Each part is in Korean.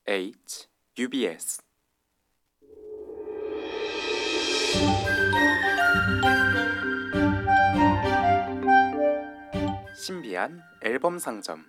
H, UBS. 신비한 앨범 상점.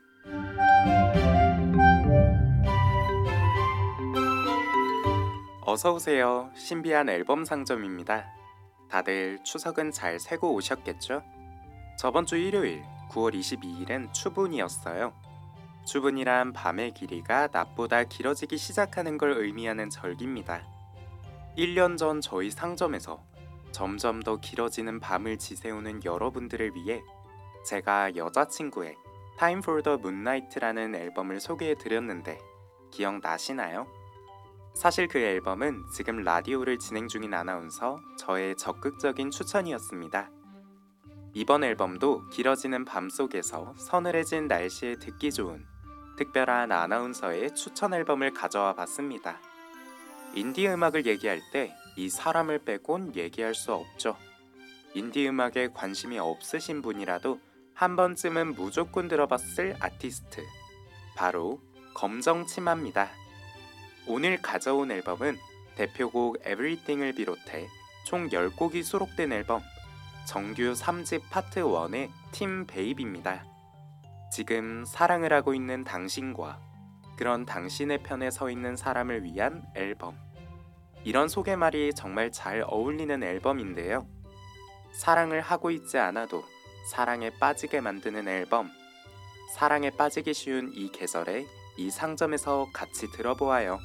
어서 오세요. 신비한 앨범 상점입니다. 다들 추석은 잘 새고 오셨겠죠? 저번 주 일요일 9월 22일은 추분이었어요. 추분이란 밤의 길이가 낮보다 길어지기 시작하는 걸 의미하는 절기입니다. 1년 전 저희 상점에서 점점 더 길어지는 밤을 지새우는 여러분들을 위해 제가 여자친구의 Time for the Moonlight라는 앨범을 소개해드렸는데 기억나시나요? 사실 그 앨범은 지금 라디오를 진행 중인 아나운서 저의 적극적인 추천이었습니다. 이번 앨범도 길어지는 밤 속에서 서늘해진 날씨에 듣기 좋은 특별한 아나운서의 추천 앨범을 가져와 봤습니다. 인디 음악을 얘기할 때 이 사람을 빼곤 얘기할 수 없죠. 인디 음악에 관심이 없으신 분이라도 한 번쯤은 무조건 들어봤을 아티스트, 바로 검정치마입니다. 오늘 가져온 앨범은 대표곡 Everything을 비롯해 총 10곡이 수록된 앨범 정규 3집 파트 1의 팀 베이비입니다. 지금 사랑을 하고 있는 당신과 그런 당신의 편에 서 있는 사람을 위한 앨범. 이런 소개말이 정말 잘 어울리는 앨범인데요. 사랑을 하고 있지 않아도 사랑에 빠지게 만드는 앨범. 사랑에 빠지기 쉬운 이 계절에 이 상점에서 같이 들어보아요.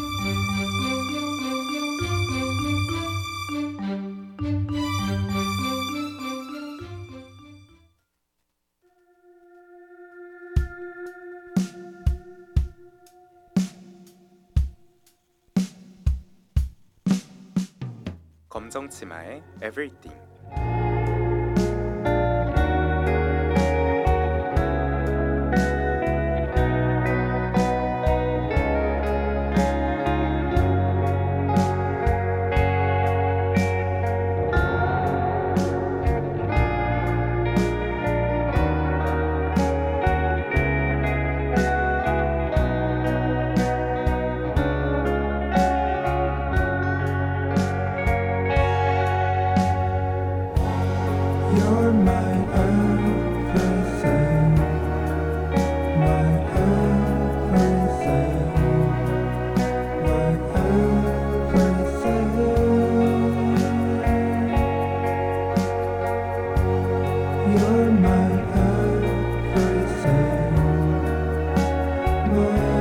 검정치마의 Everything. You're my everything, my everything, my everything. You're my everything, my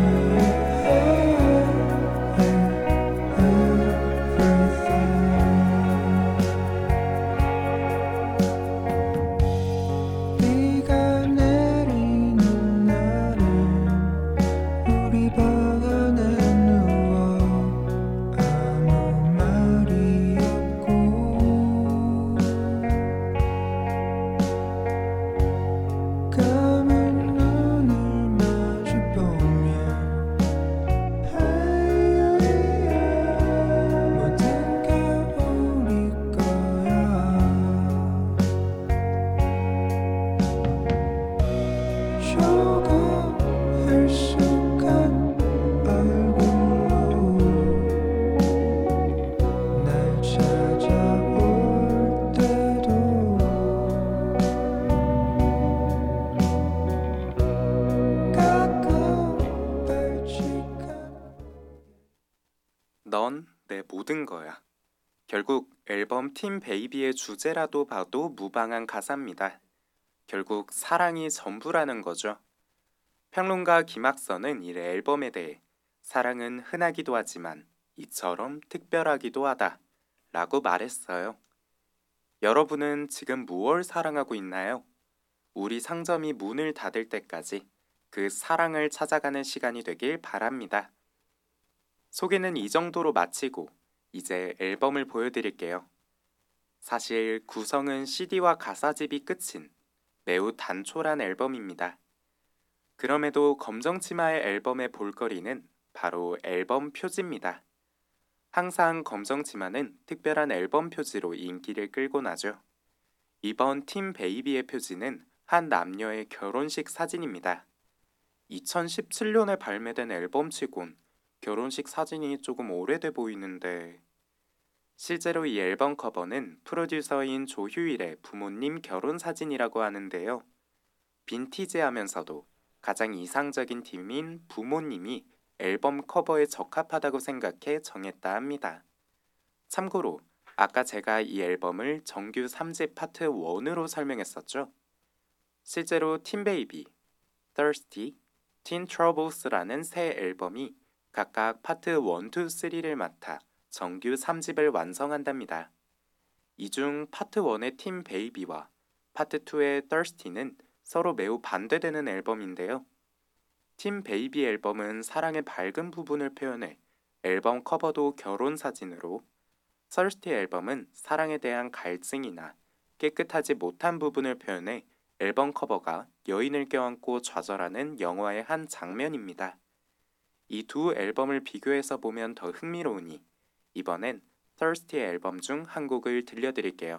비가 내리는 날은 우리 방 안에 누워 아무 말이 없고 감은 눈을 마주 보며 뭐든가 우리 거야. 쇼가 her숙한 얼굴로 날 찾아올 때도 가끔 발칙한 넌 내 모든 거야. 결국 앨범 팀 베이비의 주제라도 봐도 무방한 가사입니다. 결국 사랑이 전부라는 거죠. 평론가 김학선은 이 앨범에 대해 사랑은 흔하기도 하지만 이처럼 특별하기도 하다 라고 말했어요. 여러분은 지금 무엇을 사랑하고 있나요? 우리 상점이 문을 닫을 때까지 그 사랑을 찾아가는 시간이 되길 바랍니다. 소개는 이 정도로 마치고 이제 앨범을 보여드릴게요. 사실 구성은 CD와 가사집이 끝인 매우 단촐한 앨범입니다. 그럼에도 검정치마의 앨범의 볼거리는 바로 앨범 표지입니다. 항상 검정치마는 특별한 앨범 표지로 인기를 끌곤 하죠. 이번 팀 베이비의 표지는 한 남녀의 결혼식 사진입니다. 2017년에 발매된 앨범치곤 결혼식 사진이 조금 오래돼 보이는데 실제로 이 앨범 커버는 프로듀서인 조휴일의 부모님 결혼 사진이라고 하는데요. 빈티지하면서도 가장 이상적인 팀인 부모님이 앨범 커버에 적합하다고 생각해 정했다 합니다. 참고로 아까 제가 이 앨범을 정규 3집 파트 1으로 설명했었죠. 실제로 팀베이비, Thirsty, Teen Troubles라는 세 앨범이 각각 파트 1, 2, 3를 맡아 정규 3집을 완성한답니다. 이 중 파트 1의 팀 베이비와 파트 2의 Thirsty는 서로 매우 반대되는 앨범인데요. 팀 베이비 앨범은 사랑의 밝은 부분을 표현해 앨범 커버도 결혼 사진으로, Thirsty 앨범은 사랑에 대한 갈증이나 깨끗하지 못한 부분을 표현해 앨범 커버가 여인을 껴안고 좌절하는 영화의 한 장면입니다. 이 두 앨범을 비교해서 보면 더 흥미로우니 이번엔 Thirsty 앨범 중 한 곡을 들려드릴게요.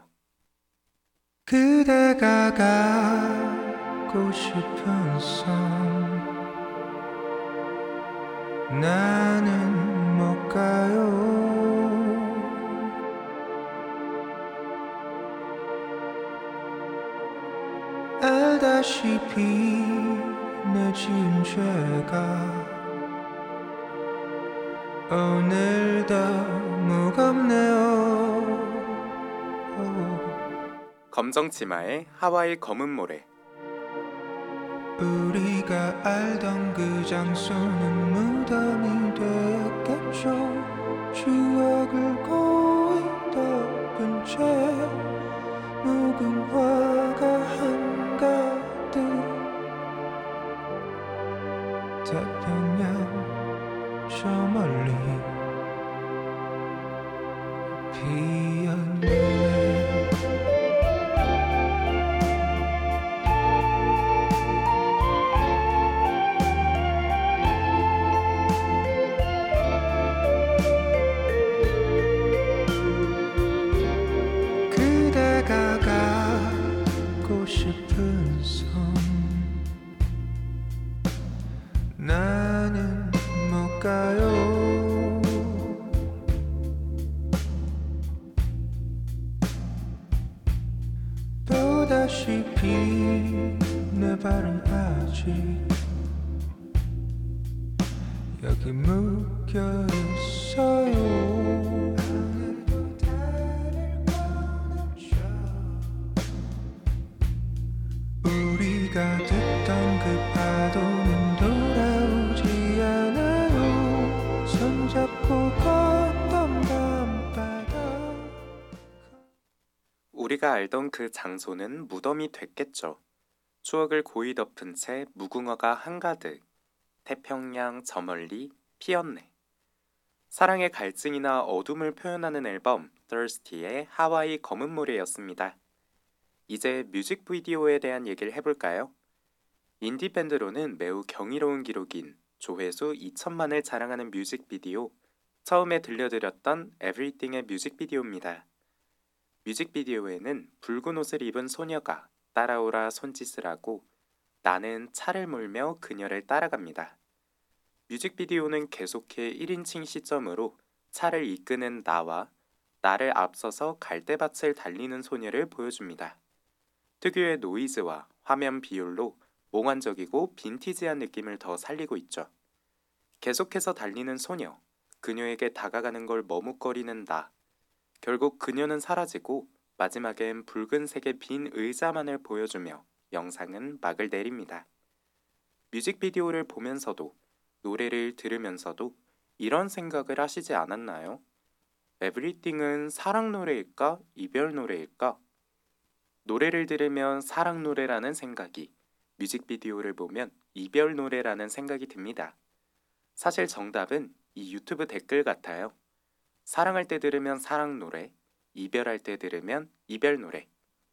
그대가 가고 싶은 섬 나는 못 가요. 알다시피 내 지은 죄가 오늘도 무겁네요. 검정 치마에 하와이 검은 모래. 우리가 알던 그 장소는 무덤이 되었겠죠. 추억을 고이 덮은 채 무궁화가 한가득 태평양 저 멀리 피었네. 그대가 가고 싶은 섬 나는 못 가요. 보다시피 내 발은 아직 여기 묶여 있어요. 우리가 듣던 그 파도는 돌아오지 않아요. 손잡고 걷던 밤바다. 우리가 알던 그 장소는 무덤이 됐겠죠. 추억을 고이 덮은 채 무궁화가 한가득 태평양 저 멀리 피었네. 사랑의 갈증이나 어둠을 표현하는 앨범 Thirsty의 하와이 검은 모래였습니다. 이제 뮤직비디오에 대한 얘기를 해볼까요? 인디밴드로는 매우 경이로운 기록인 조회수 2천만을 자랑하는 뮤직비디오, 처음에 들려드렸던 Everything의 뮤직비디오입니다. 뮤직비디오에는 붉은 옷을 입은 소녀가 따라오라 손짓을 하고 나는 차를 몰며 그녀를 따라갑니다. 뮤직비디오는 계속해 1인칭 시점으로 차를 이끄는 나와 나를 앞서서 갈대밭을 달리는 소녀를 보여줍니다. 특유의 노이즈와 화면 비율로 몽환적이고 빈티지한 느낌을 더 살리고 있죠. 계속해서 달리는 소녀, 그녀에게 다가가는 걸 머뭇거리는 나. 결국 그녀는 사라지고 마지막엔 붉은색의 빈 의자만을 보여주며 영상은 막을 내립니다. 뮤직비디오를 보면서도 노래를 들으면서도 이런 생각을 하시지 않았나요? Everything은 사랑 노래일까? 이별 노래일까? 노래를 들으면 사랑 노래라는 생각이, 뮤직비디오를 보면 이별 노래라는 생각이 듭니다. 사실 정답은 이 유튜브 댓글 같아요. 사랑할 때 들으면 사랑 노래, 이별할 때 들으면 이별 노래.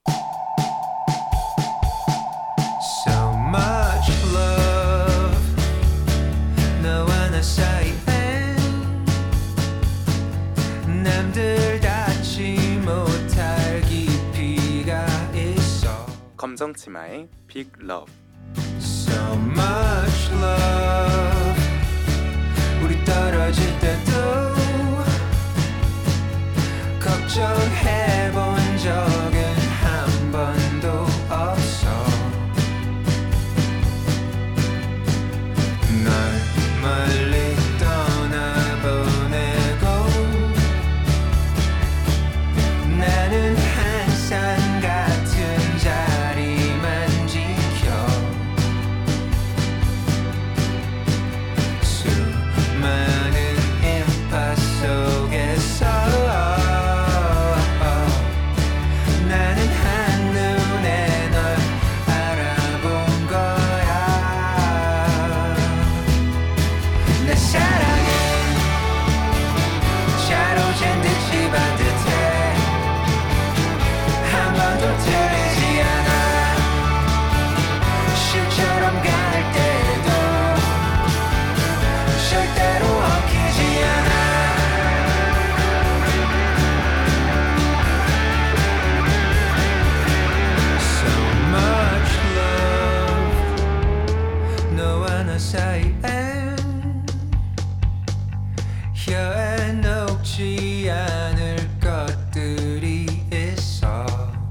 So much love 너와 나 사이엔 남들 닿지 못할 깊이가 있어. 검정 치마의 Big Love. So So much love. 우리 떨어질 때도 걱정해본 적은 한 번도 없어. 널 멀리 떠나보내고 나는 항상 같은 자리만 지켜. 수많은 인파 속에서 나는 한눈에 널 알아본 거야. 내 사랑은 자로잰 듯이 반듯해. 한 번도 틀리지 않아. 실처럼 가을 때도 절대로 엉키지 않아. So much love. 너와 나 사이엔 혀에 녹지 않을 것들이 있어.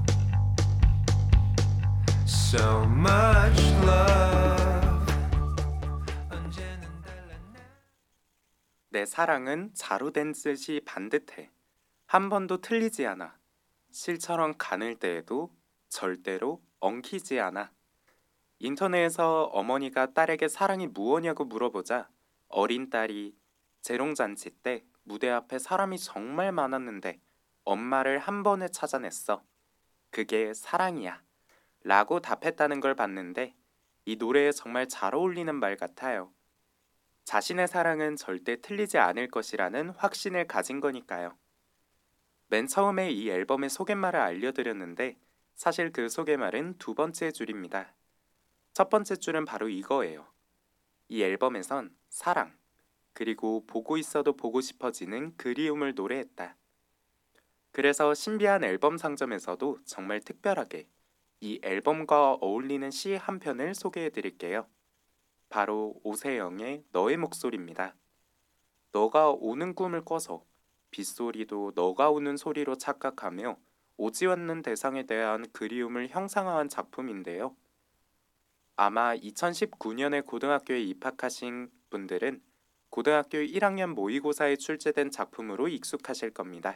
So much love. 언제는 달랐네. 내 사랑은 자루된 듯이 반듯해. 한 번도 틀리지 않아. 실처럼 가늘 때에도 절대로 엉키지 않아. 인터넷에서 어머니가 딸에게 사랑이 무엇냐고 물어보자 어린 딸이 재롱잔치 때 무대 앞에 사람이 정말 많았는데 엄마를 한 번에 찾아냈어. 그게 사랑이야. 라고 답했다는 걸 봤는데 이 노래에 정말 잘 어울리는 말 같아요. 자신의 사랑은 절대 틀리지 않을 것이라는 확신을 가진 거니까요. 맨 처음에 이 앨범의 소개말을 알려드렸는데 사실 그 소개말은 두 번째 줄입니다. 첫 번째 줄은 바로 이거예요. 이 앨범에선 사랑, 그리고 보고 있어도 보고 싶어지는 그리움을 노래했다. 그래서 신비한 앨범 상점에서도 정말 특별하게 이 앨범과 어울리는 시 한 편을 소개해드릴게요. 바로 오세영의 너의 목소리입니다. 너가 오는 꿈을 꿔서 빗소리도 너가 우는 소리로 착각하며 오지 않는 대상에 대한 그리움을 형상화한 작품인데요. 아마 2019년에 고등학교에 입학하신 분들은 고등학교 1학년 모의고사에 출제된 작품으로 익숙하실 겁니다.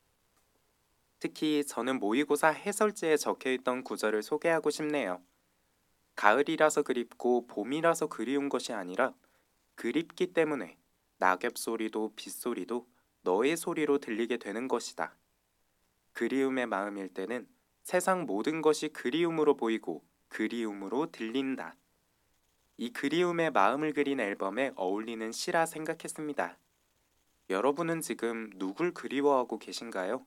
특히 저는 모의고사 해설지에 적혀있던 구절을 소개하고 싶네요. 가을이라서 그립고 봄이라서 그리운 것이 아니라 그립기 때문에 낙엽 소리도 빗소리도 너의 소리로 들리게 되는 것이다. 그리움의 마음일 때는 세상 모든 것이 그리움으로 보이고 그리움으로 들린다. 이 그리움의 마음을 그린 앨범에 어울리는 시라 생각했습니다. 여러분은 지금 누굴 그리워하고 계신가요?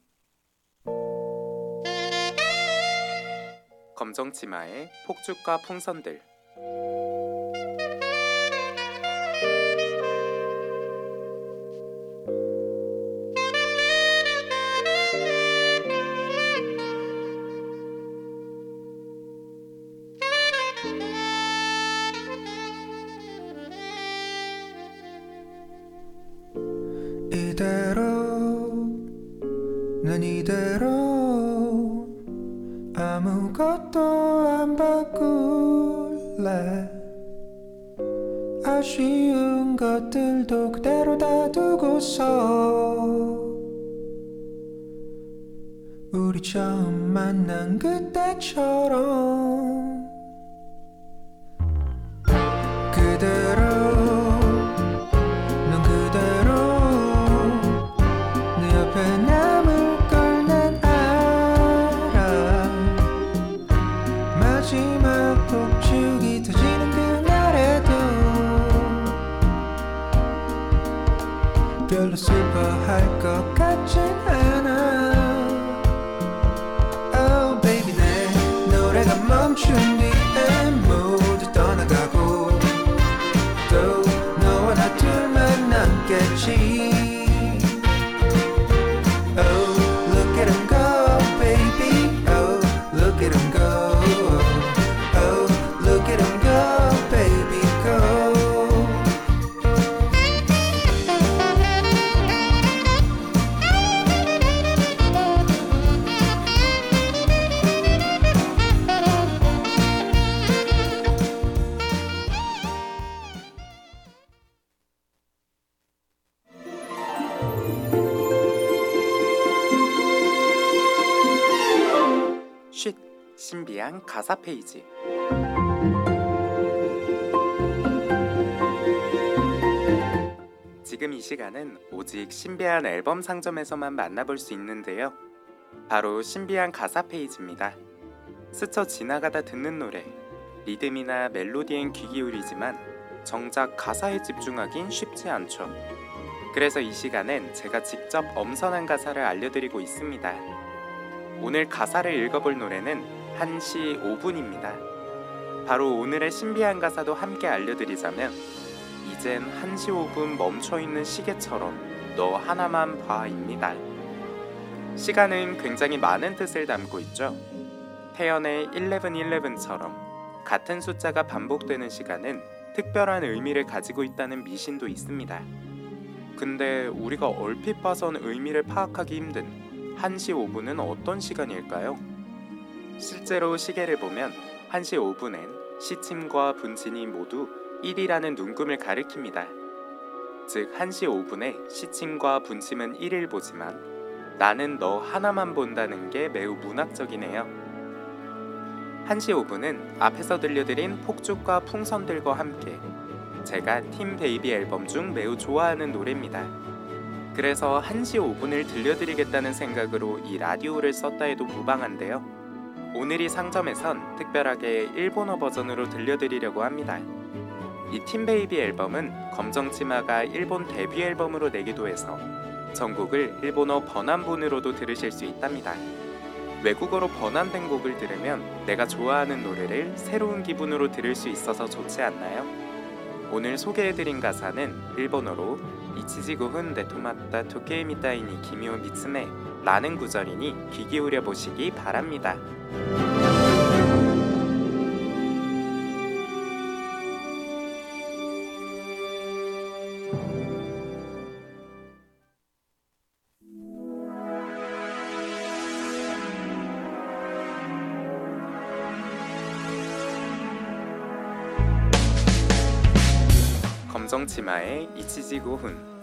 검정치마의 폭죽과 풍선들. 이대로 난 이대로 아무것도 안 바꿀래. 아쉬운 것들도 그대로 다 두고서 우리 처음 만난 그때처럼 그대로 넌 그대로 내 옆에 남을 걸 난 알아. 마지막 폭죽이 터지는 그날에도 별로 슬퍼할 것 같진 않아. Oh baby 내 노래가 멈춘 뒤에 모두 떠나가고 또 너와 나 둘만 남겠지. Oh look at him go baby. Oh look at him go. Oh look at him go baby. 신비한 가사 페이지. 지금 이 시간은 오직 신비한 앨범 상점에서만 만나볼 수 있는데요. 바로 신비한 가사 페이지입니다. 스쳐 지나가다 듣는 노래, 리듬이나 멜로디엔 귀 기울이지만 정작 가사에 집중하긴 쉽지 않죠. 그래서 이 시간엔 제가 직접 엄선한 가사를 알려드리고 있습니다. 오늘 가사를 읽어볼 노래는 1시 5분입니다. 바로 오늘의 신비한 가사도 함께 알려드리자면 이젠 1시 5분 멈춰있는 시계처럼 너 하나만 봐입니다. 시간은 굉장히 많은 뜻을 담고 있죠. 태연의 1111처럼 같은 숫자가 반복되는 시간은 특별한 의미를 가지고 있다는 미신도 있습니다. 근데 우리가 얼핏 봐선 의미를 파악하기 힘든 1시 5분은 어떤 시간일까요? 실제로 시계를 보면 1시 5분엔 시침과 분침이 모두 1이라는 눈금을 가리킵니다. 즉 1시 5분에 시침과 분침은 1을 보지만 나는 너 하나만 본다는 게 매우 문학적이네요. 1시 5분은 앞에서 들려드린 폭죽과 풍선들과 함께 제가 팀 베이비 앨범 중 매우 좋아하는 노래입니다. 그래서 1시 5분을 들려드리겠다는 생각으로 이 라디오를 썼다 해도 무방한데요. 오늘 이 상점에선 특별하게 일본어 버전으로 들려드리려고 합니다. 이 팀 베이비 앨범은 검정치마가 일본 데뷔 앨범으로 내기도 해서 전곡을 일본어 번안본으로도 들으실 수 있답니다. 외국어로 번안된 곡을 들으면 내가 좋아하는 노래를 새로운 기분으로 들을 수 있어서 좋지 않나요? 오늘 소개해드린 가사는 일본어로 이치지고훈 데토마타 토케이 미타이니 기미오 미츠메 라는 구절이니 귀 기울여 보시기 바랍니다. 검정치마의 이치지고훈.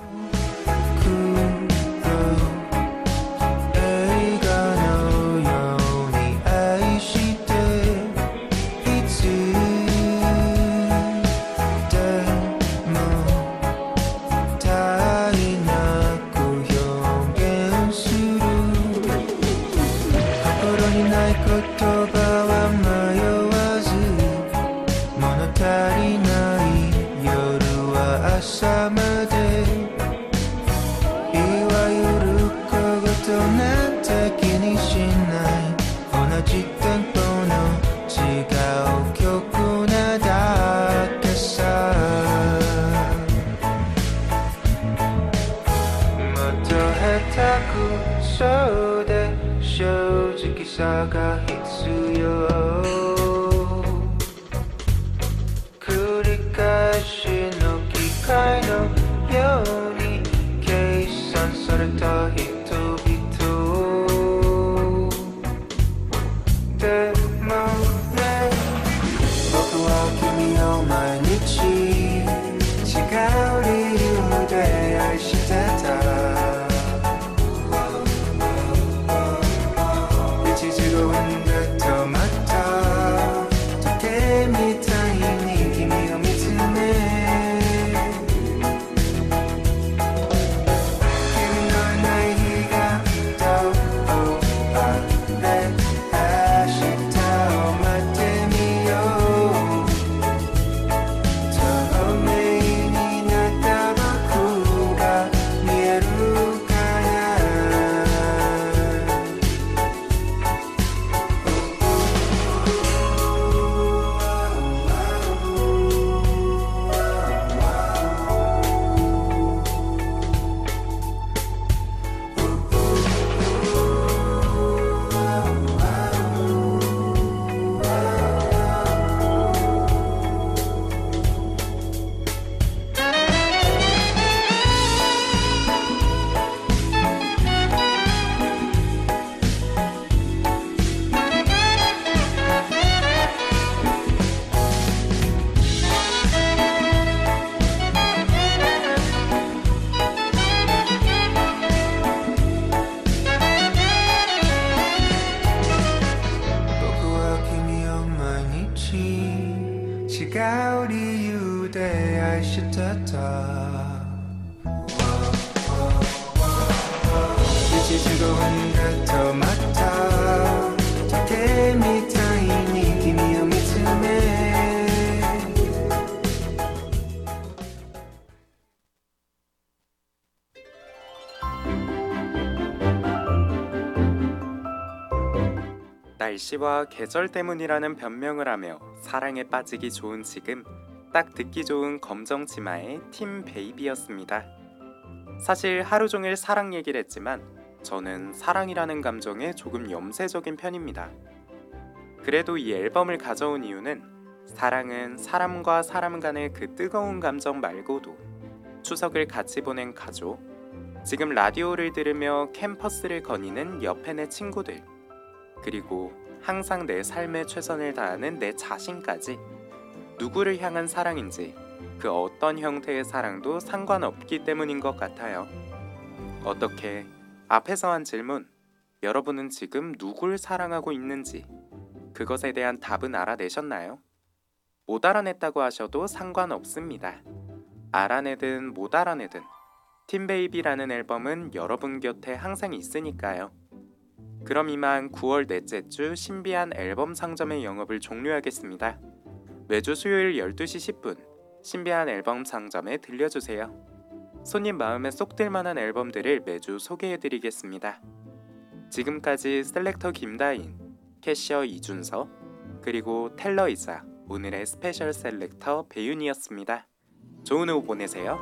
날씨와 계절 때문이라는 변명을 하며 사랑에 빠지기 좋은 지금, 딱 듣기 좋은 검정 치마의 팀 베이비였습니다. 사실 하루 종일 사랑 얘기를 했지만 저는 사랑이라는 감정에 조금 염세적인 편입니다. 그래도 이 앨범을 가져온 이유는 사랑은 사람과 사람 간의 그 뜨거운 감정 말고도 추석을 같이 보낸 가족, 지금 라디오를 들으며 캠퍼스를 거니는 옆에 내 친구들, 그리고 항상 내 삶에 최선을 다하는 내 자신까지 누구를 향한 사랑인지 그 어떤 형태의 사랑도 상관없기 때문인 것 같아요. 어떻게 앞에서 한 질문, 여러분은 지금 누굴 사랑하고 있는지 그것에 대한 답은 알아내셨나요? 못 알아냈다고 하셔도 상관없습니다. 알아내든 못 알아내든 팀베이비라는 앨범은 여러분 곁에 항상 있으니까요. 그럼 이만 9월 넷째 주 신비한 앨범 상점의 영업을 종료하겠습니다. 매주 수요일 12시 10분 신비한 앨범 상점에 들려주세요. 손님 마음에 쏙 들만한 앨범들을 매주 소개해드리겠습니다. 지금까지 셀렉터 김다인, 캐셔 이준서, 그리고 텔러이자 오늘의 스페셜 셀렉터 배윤이었습니다. 좋은 오후 보내세요.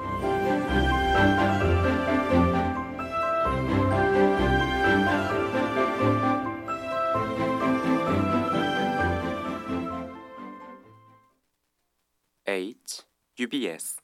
UBS